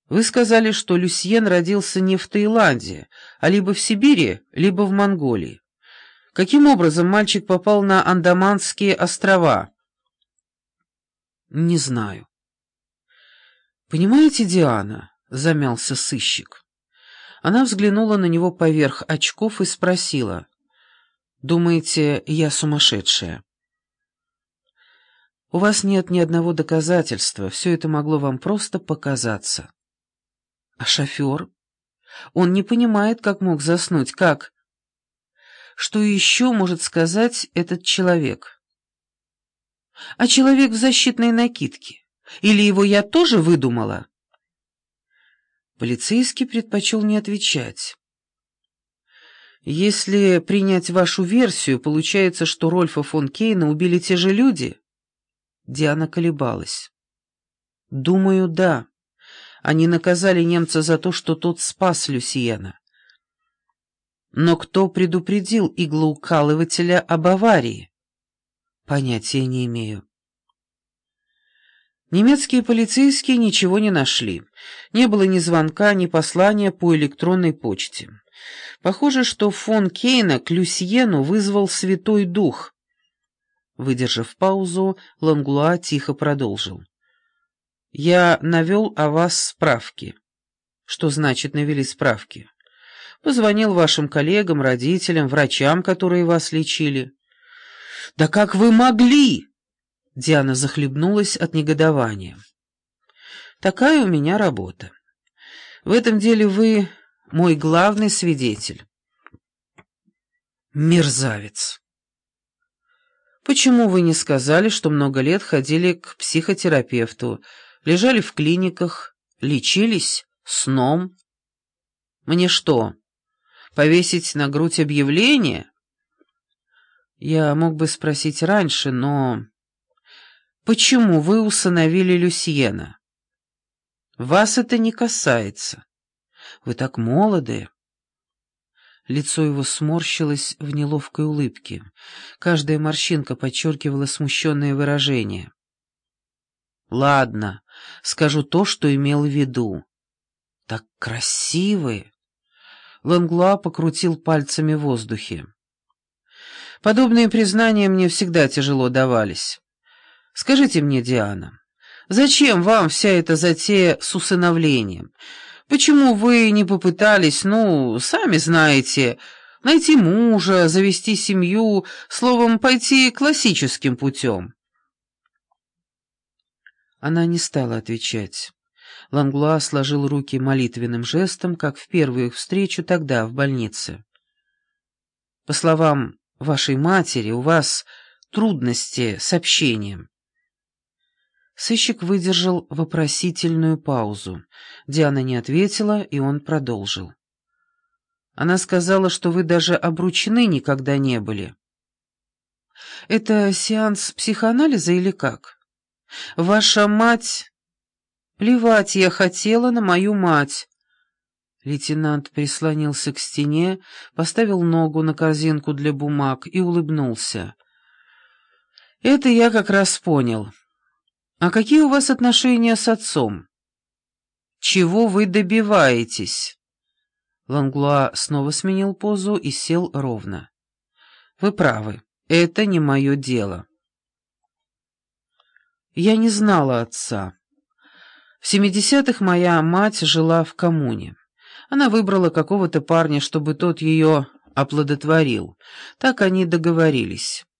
Вы сказали, что Люсьен родился не в Таиланде, а либо в Сибири, либо в Монголии. Каким образом мальчик попал на Андаманские острова? Не знаю. Понимаете, Диана, замялся сыщик. Она взглянула на него поверх очков и спросила: «Думаете, я сумасшедшая?» «У вас нет ни одного доказательства, все это могло вам просто показаться». «А шофер? Он не понимает, как мог заснуть, как...» «Что еще может сказать этот человек?» «А человек в защитной накидке? Или его я тоже выдумала?» Полицейский предпочел не отвечать. «Если принять вашу версию, получается, что Рольфа фон Кейна убили те же люди?» Диана колебалась. «Думаю, да. Они наказали немца за то, что тот спас Люсьена. Но кто предупредил иглоукалывателя об аварии? Понятия не имею». Немецкие полицейские ничего не нашли. Не было ни звонка, ни послания по электронной почте. Похоже, что фон Кейна к Люсьену вызвал Святой Дух. Выдержав паузу, Ланглуа тихо продолжил. «Я навел о вас справки». «Что значит навели справки?» «Позвонил вашим коллегам, родителям, врачам, которые вас лечили». «Да как вы могли?» Диана захлебнулась от негодования. «Такая у меня работа. В этом деле вы мой главный свидетель». «Мерзавец!» «Почему вы не сказали, что много лет ходили к психотерапевту, лежали в клиниках, лечились сном? Мне что, повесить на грудь объявление?» «Я мог бы спросить раньше, но...» «Почему вы усыновили Люсьена?» «Вас это не касается. Вы так молоды». Лицо его сморщилось в неловкой улыбке. Каждая морщинка подчеркивала смущенное выражение. «Ладно, скажу то, что имел в виду. Так красивы!» Ланглуа покрутил пальцами в воздухе. «Подобные признания мне всегда тяжело давались. Скажите мне, Диана, зачем вам вся эта затея с усыновлением? Почему вы не попытались, сами знаете, найти мужа, завести семью, словом, пойти классическим путем?» Она не стала отвечать. Ланглуа сложил руки молитвенным жестом, как в первую их встречу тогда, в больнице. «По словам вашей матери, у вас трудности с общением». Сыщик выдержал вопросительную паузу. Диана не ответила, и он продолжил. «Она сказала, что вы даже обручены никогда не были». «Это сеанс психоанализа или как? Ваша мать...» «Плевать я хотела на мою мать». Лейтенант прислонился к стене, поставил ногу на корзинку для бумаг и улыбнулся. «Это я как раз понял. А какие у вас отношения с отцом? Чего вы добиваетесь?» Ланглуа снова сменил позу и сел ровно. «Вы правы, это не мое дело. Я не знала отца. В 70-х моя мать жила в коммуне. Она выбрала какого-то парня, чтобы тот ее оплодотворил. Так они договорились.